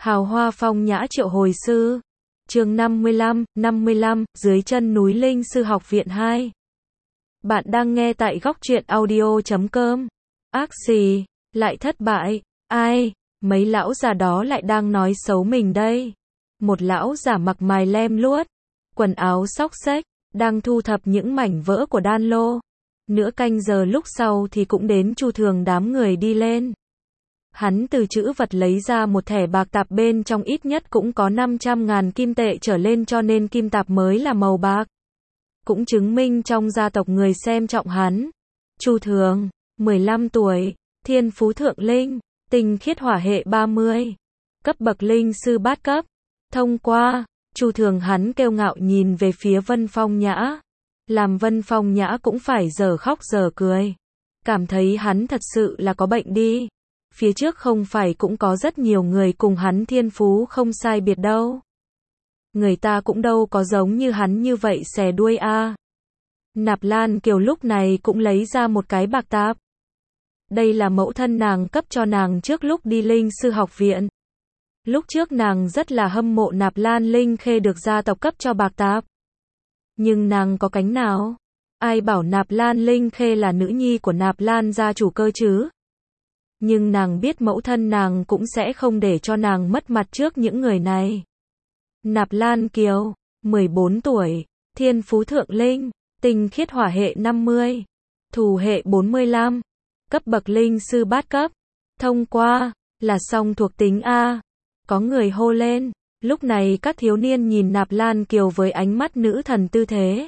Hào hoa phong nhã triệu hồi sư. Chương 55, dưới chân núi Linh Sư Học Viện 2. Bạn đang nghe tại góc truyện audio.com. Ác xì, lại thất bại. Ai, mấy lão già đó lại đang nói xấu mình đây. Một lão già mặc mài lem luốt, quần áo xốc xếch, đang thu thập những mảnh vỡ của đan lô. Nửa canh giờ lúc sau thì cũng đến Chu Thường đám người đi lên. Hắn từ trữ vật lấy ra một thẻ bạc tạp, bên trong ít nhất cũng có 500.000 kim tệ trở lên, cho nên kim tạp mới là màu bạc. Cũng chứng minh trong gia tộc người xem trọng hắn. Chu Thường, 15 tuổi, thiên phú thượng linh, tinh khiết hỏa hệ 30, cấp bậc linh sư bát cấp. Thông qua. Chu Thường hắn kiêu ngạo nhìn về phía Vân Phong Nhã. Làm Vân Phong Nhã cũng phải giờ khóc giờ cười. Cảm thấy hắn thật sự là có bệnh đi. Phía trước không phải cũng có rất nhiều người cùng hắn thiên phú không sai biệt đâu. Người ta cũng đâu có giống như hắn như vậy xẻ đuôi a. Nạp Lan Kiều lúc này cũng lấy ra một cái bạc tạp. Đây là mẫu thân nàng cấp cho nàng trước lúc đi Linh Sư Học Viện. Lúc trước nàng rất là hâm mộ Nạp Lan Linh Khê được gia tộc cấp cho bạc tạp. Nhưng nàng có cánh nào? Ai bảo Nạp Lan Linh Khê là nữ nhi của Nạp Lan gia chủ cơ chứ? Nhưng nàng biết mẫu thân nàng cũng sẽ không để cho nàng mất mặt trước những người này. Nạp Lan Kiều, 14 tuổi, thiên phú thượng linh, tinh khiết hỏa hệ 50, thù hệ 45, cấp bậc linh sư bát cấp. Thông qua, là xong thuộc tính A. Có người hô lên. Lúc này các thiếu niên nhìn Nạp Lan Kiều với ánh mắt nữ thần tư thế.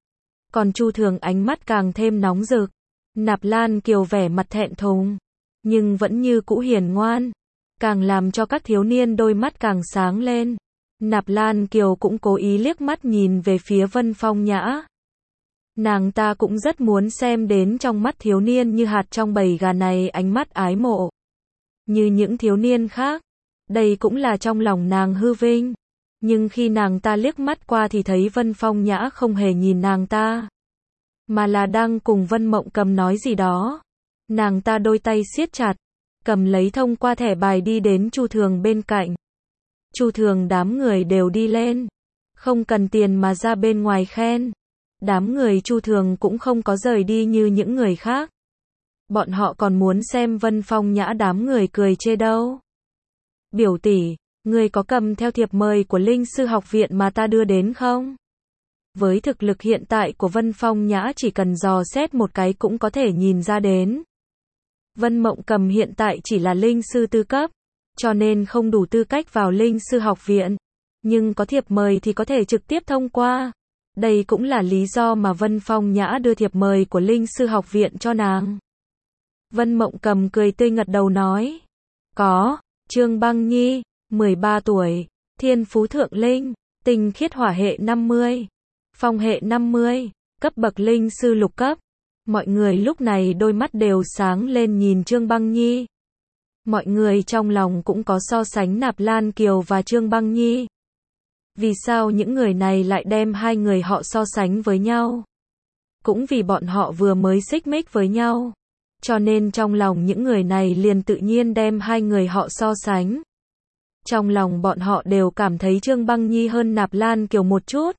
Còn Chu Thường ánh mắt càng thêm nóng rực. Nạp Lan Kiều vẻ mặt thẹn thùng, nhưng vẫn như cũ hiền ngoan, càng làm cho các thiếu niên đôi mắt càng sáng lên. Nạp Lan Kiều cũng cố ý liếc mắt nhìn về phía Vân Phong Nhã. Nàng ta cũng rất muốn xem đến trong mắt thiếu niên như hạt trong bầy gà này ánh mắt ái mộ. Như những thiếu niên khác, đây cũng là trong lòng nàng hư vinh. Nhưng khi nàng ta liếc mắt qua thì thấy Vân Phong Nhã không hề nhìn nàng ta, mà là đang cùng Vân Mộng Cầm nói gì đó. Nàng ta đôi tay siết chặt, cầm lấy thông qua thẻ bài đi đến Chu Thường bên cạnh. Chu Thường đám người đều đi lên, không cần tiền mà ra bên ngoài khen. Đám người Chu Thường cũng không có rời đi như những người khác. Bọn họ còn muốn xem Vân Phong Nhã đám người cười chê đâu. Biểu tỷ, người có cầm theo thiệp mời của Linh Sư Học Viện mà ta đưa đến không? Với thực lực hiện tại của Vân Phong Nhã chỉ cần dò xét một cái cũng có thể nhìn ra đến. Vân Mộng Cầm hiện tại chỉ là linh sư tư cấp, cho nên không đủ tư cách vào Linh Sư Học Viện. Nhưng có thiệp mời thì có thể trực tiếp thông qua. Đây cũng là lý do mà Vân Phong Nhã đưa thiệp mời của Linh Sư Học Viện cho nàng. Vân Mộng Cầm cười tươi gật đầu nói. Có. Trương Băng Nhi, 13 tuổi, thiên phú thượng linh, tinh khiết hỏa hệ 50, phong hệ 50, cấp bậc linh sư lục cấp. Mọi người lúc này đôi mắt đều sáng lên nhìn Trương Băng Nhi. Mọi người trong lòng cũng có so sánh Nạp Lan Kiều và Trương Băng Nhi. Vì sao những người này lại đem hai người họ so sánh với nhau? Cũng vì bọn họ vừa mới xích mích với nhau. Cho nên trong lòng những người này liền tự nhiên đem hai người họ so sánh. Trong lòng bọn họ đều cảm thấy Trương Băng Nhi hơn Nạp Lan Kiều một chút.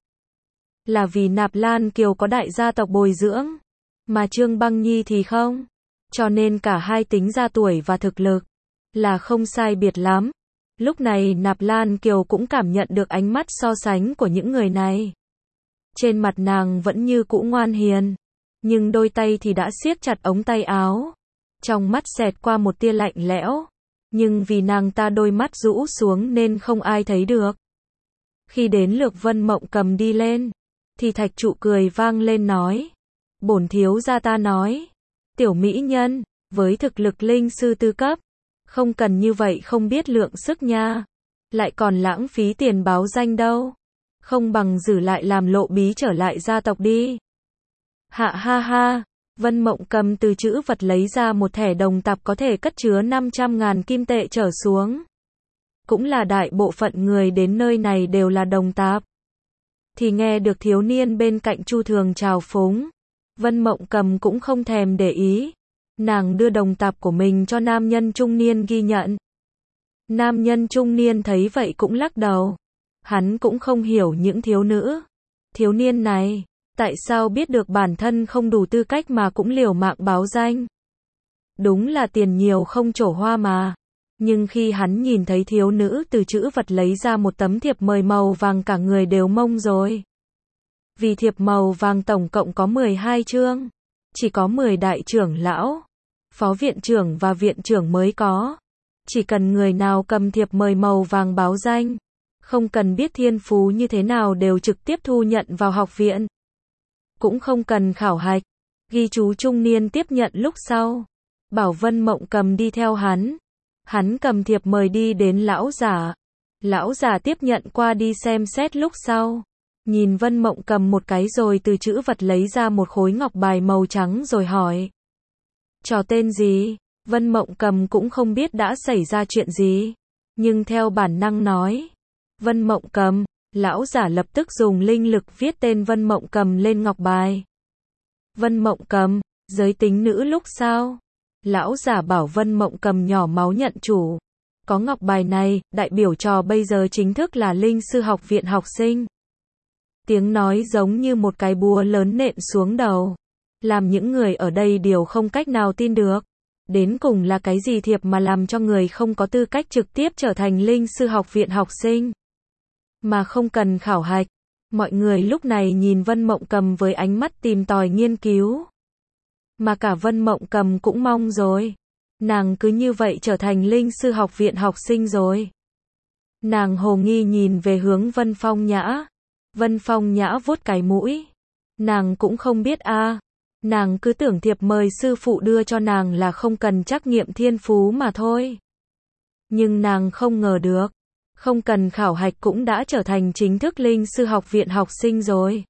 Là vì Nạp Lan Kiều có đại gia tộc bồi dưỡng, mà Trương Băng Nhi thì không. Cho nên cả hai tính ra tuổi và thực lực là không sai biệt lắm. Lúc này Nạp Lan Kiều cũng cảm nhận được ánh mắt so sánh của những người này. Trên mặt nàng vẫn như cũ ngoan hiền, nhưng đôi tay thì đã siết chặt ống tay áo. Trong mắt xẹt qua một tia lạnh lẽo, nhưng vì nàng ta đôi mắt rũ xuống nên không ai thấy được. Khi đến lượt Vân Mộng Cầm đi lên, thì Thạch Trụ cười vang lên nói. Bổn thiếu gia ta nói, tiểu mỹ nhân, với thực lực linh sư tư cấp, không cần như vậy không biết lượng sức nha. Lại còn lãng phí tiền báo danh đâu. Không bằng giữ lại làm lộ bí trở lại gia tộc đi. Hạ ha ha, Vân Mộng Cầm từ trữ vật lấy ra một thẻ đồng tạp có thể cất chứa 500.000 kim tệ trở xuống. Cũng là đại bộ phận người đến nơi này đều là đồng tạp. Thì nghe được thiếu niên bên cạnh Chu Thường chào phúng. Vân Mộng Cầm cũng không thèm để ý. Nàng đưa đồng tạp của mình cho nam nhân trung niên ghi nhận. Nam nhân trung niên thấy vậy cũng lắc đầu. Hắn cũng không hiểu những thiếu niên này, tại sao biết được bản thân không đủ tư cách mà cũng liều mạng báo danh. Đúng là tiền nhiều không trổ hoa mà. Nhưng khi hắn nhìn thấy thiếu nữ từ trữ vật lấy ra một tấm thiệp mời màu vàng, cả người đều mông rồi. Vì thiệp màu vàng tổng cộng có 12 chương, chỉ có 10 đại trưởng lão, phó viện trưởng và viện trưởng mới có. Chỉ cần người nào cầm thiệp mời màu vàng báo danh, không cần biết thiên phú như thế nào đều trực tiếp thu nhận vào học viện. Cũng không cần khảo hạch. Ghi chú trung niên tiếp nhận lúc sau. Bảo Vân Mộng Cầm đi theo hắn. Hắn cầm thiệp mời đi đến lão giả. Lão giả tiếp nhận qua đi xem xét lúc sau. Nhìn Vân Mộng Cầm một cái rồi từ trữ vật lấy ra một khối ngọc bài màu trắng rồi hỏi. Trò tên gì? Vân Mộng Cầm cũng không biết đã xảy ra chuyện gì. Nhưng theo bản năng nói. Vân Mộng Cầm. Lão giả lập tức dùng linh lực viết tên Vân Mộng Cầm lên ngọc bài. Vân Mộng Cầm, giới tính nữ lúc sao? Lão giả bảo Vân Mộng Cầm nhỏ máu nhận chủ. Có ngọc bài này, đại biểu trò bây giờ chính thức là linh sư học viện học sinh. Tiếng nói giống như một cái búa lớn nện xuống đầu. Làm những người ở đây đều không cách nào tin được. Đến cùng là cái gì thiệp mà làm cho người không có tư cách trực tiếp trở thành linh sư học viện học sinh. Mà không cần khảo hạch. Mọi người lúc này nhìn Vân Mộng Cầm với ánh mắt tìm tòi nghiên cứu. Mà cả Vân Mộng Cầm cũng mong rồi. Nàng cứ như vậy trở thành linh sư học viện học sinh rồi. Nàng hồ nghi nhìn về hướng Vân Phong Nhã. Vân Phong Nhã vuốt cái mũi. Nàng cũng không biết a. Nàng cứ tưởng thiệp mời sư phụ đưa cho nàng là không cần trắc nghiệm thiên phú mà thôi. Nhưng nàng không ngờ được. Không cần khảo hạch cũng đã trở thành chính thức linh sư học viện học sinh rồi.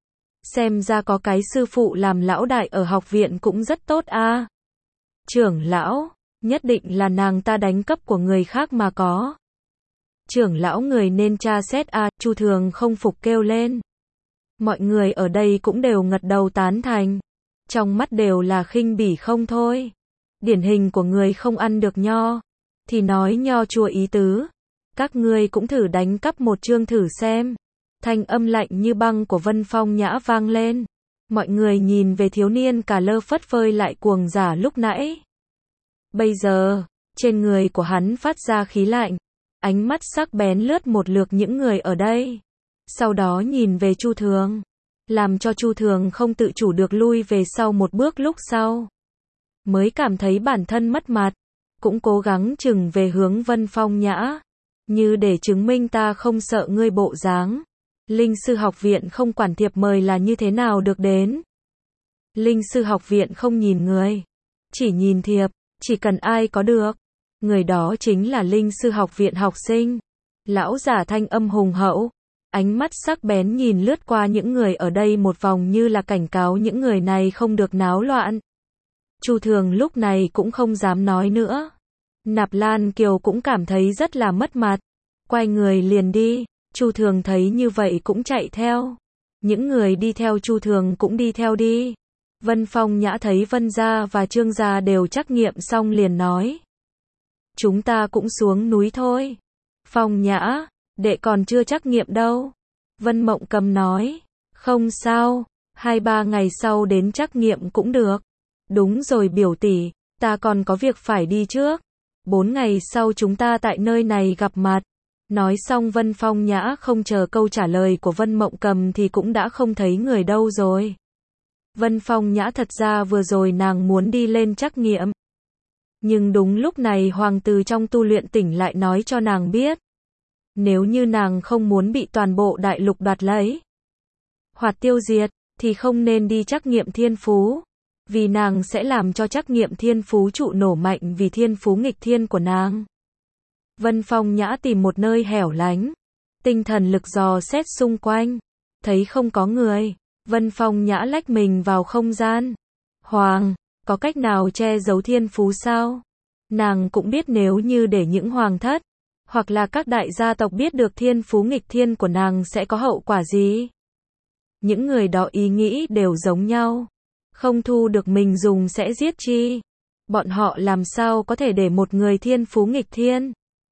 Xem ra có cái sư phụ làm lão đại ở học viện cũng rất tốt a. Trưởng lão, nhất định là nàng ta đánh cấp của người khác mà có. Trưởng lão người nên tra xét a. Chu Thường không phục kêu lên. Mọi người ở đây cũng đều gật đầu tán thành. Trong mắt đều là khinh bỉ không thôi. Điển hình của người không ăn được nho. Thì nói nho chua ý tứ. Các ngươi cũng thử đánh cắp một chương thử xem. Thanh âm lạnh như băng của Vân Phong Nhã vang lên. Mọi người nhìn về thiếu niên cả lơ phất phơi lại cuồng giả lúc nãy. Bây giờ, trên người của hắn phát ra khí lạnh. Ánh mắt sắc bén lướt một lượt những người ở đây. Sau đó nhìn về Chu Thường. Làm cho Chu Thường không tự chủ được lui về sau một bước lúc sau. Mới cảm thấy bản thân mất mặt. Cũng cố gắng chừng về hướng Vân Phong Nhã. Như để chứng minh ta không sợ ngươi bộ dáng. Linh sư học viện không quản thiệp mời là như thế nào được đến. Linh sư học viện không nhìn người. Chỉ nhìn thiệp. Chỉ cần ai có được. Người đó chính là linh sư học viện học sinh. Lão giả thanh âm hùng hậu. Ánh mắt sắc bén nhìn lướt qua những người ở đây một vòng như là cảnh cáo những người này không được náo loạn. Chu Thường lúc này cũng không dám nói nữa. Nạp Lan Kiều cũng cảm thấy rất là mất mặt. Quay người liền đi. Chu Thường thấy như vậy cũng chạy theo. Những người đi theo Chu Thường cũng đi theo đi. Vân Phong Nhã thấy Vân gia và Trương gia đều trắc nghiệm xong liền nói. Chúng ta cũng xuống núi thôi. Phong Nhã, đệ còn chưa trắc nghiệm đâu. Vân Mộng Cầm nói. Không sao, 2-3 ngày sau đến trắc nghiệm cũng được. Đúng rồi biểu tỷ, ta còn có việc phải đi trước. 4 ngày sau chúng ta tại nơi này gặp mặt. Nói xong Vân Phong Nhã không chờ câu trả lời của Vân Mộng Cầm thì cũng đã không thấy người đâu rồi. Vân Phong Nhã thật ra vừa rồi nàng muốn đi lên trắc nghiệm. Nhưng đúng lúc này hoàng tử trong tu luyện tỉnh lại nói cho nàng biết. Nếu như nàng không muốn bị toàn bộ đại lục đoạt lấy hoặc tiêu diệt, thì không nên đi trắc nghiệm thiên phú. Vì nàng sẽ làm cho trắc nghiệm thiên phú trụ nổ mạnh vì thiên phú nghịch thiên của nàng. Vân Phong Nhã tìm một nơi hẻo lánh. Tinh thần lực dò xét xung quanh. Thấy không có người. Vân Phong Nhã lách mình vào không gian. Hoàng, có cách nào che giấu thiên phú sao? Nàng cũng biết nếu như để những hoàng thất, hoặc là các đại gia tộc biết được thiên phú nghịch thiên của nàng sẽ có hậu quả gì? Những người đó ý nghĩ đều giống nhau. Không thu được mình dùng sẽ giết chi. Bọn họ làm sao có thể để một người thiên phú nghịch thiên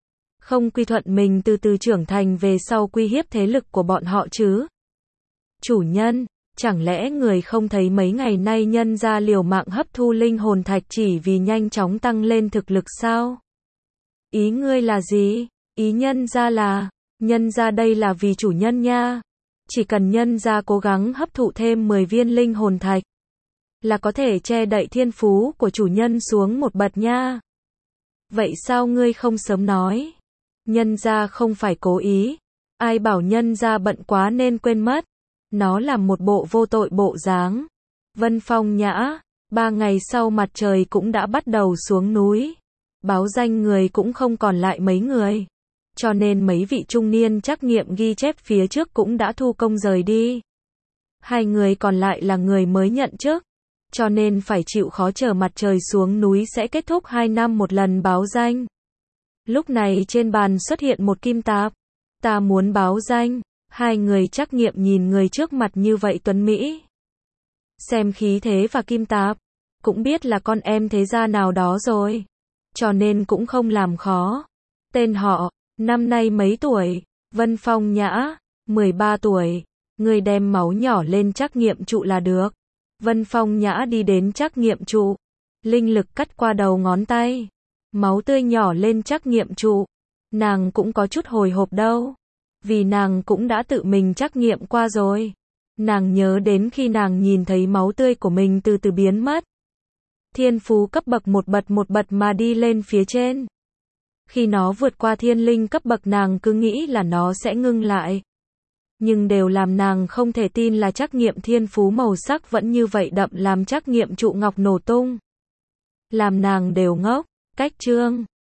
Không quy thuận mình từ từ trưởng thành về sau uy hiếp thế lực của bọn họ chứ. Chủ nhân, chẳng lẽ người không thấy mấy ngày nay nhân gia liều mạng hấp thu linh hồn thạch chỉ vì nhanh chóng tăng lên thực lực sao? Ý ngươi là gì? Ý nhân gia là, nhân gia đây là vì chủ nhân nha. Chỉ cần nhân gia cố gắng hấp thụ thêm 10 viên linh hồn thạch, là có thể che đậy thiên phú của chủ nhân xuống một bậc nha. Vậy sao ngươi không sớm nói? Nhân gia không phải cố ý. Ai bảo nhân gia bận quá nên quên mất. Nó làm một bộ vô tội bộ dáng. Vân Phong Nhã, 3 ngày sau mặt trời cũng đã bắt đầu xuống núi. Báo danh người cũng không còn lại mấy người. Cho nên mấy vị trung niên trắc nghiệm ghi chép phía trước cũng đã thu công rời đi. 2 người còn lại là người mới nhận chức. Cho nên phải chịu khó chờ mặt trời xuống núi sẽ kết thúc 2 năm một lần báo danh. Lúc này trên bàn xuất hiện một kim tạp. Ta muốn báo danh. 2 người trắc nghiệm nhìn người trước mặt như vậy tuấn Mỹ. Xem khí thế và kim tạp, cũng biết là con em thế gia nào đó rồi. Cho nên cũng không làm khó. Tên họ, năm nay mấy tuổi? Vân Phong Nhã, 13 tuổi. Người đem máu nhỏ lên trắc nghiệm trụ là được. Vân Phong Nhã đi đến trắc nghiệm trụ. Linh lực cắt qua đầu ngón tay. Máu tươi nhỏ lên trắc nghiệm trụ. Nàng cũng có chút hồi hộp đâu. Vì nàng cũng đã tự mình trắc nghiệm qua rồi. Nàng nhớ đến khi nàng nhìn thấy máu tươi của mình từ từ biến mất. Thiên phú cấp bậc một bậc mà đi lên phía trên. Khi nó vượt qua thiên linh cấp bậc nàng cứ nghĩ là nó sẽ ngưng lại. Nhưng đều làm nàng không thể tin là trắc nghiệm thiên phú màu sắc vẫn như vậy đậm làm trắc nghiệm trụ ngọc nổ tung. Làm nàng đều ngốc. Cách chương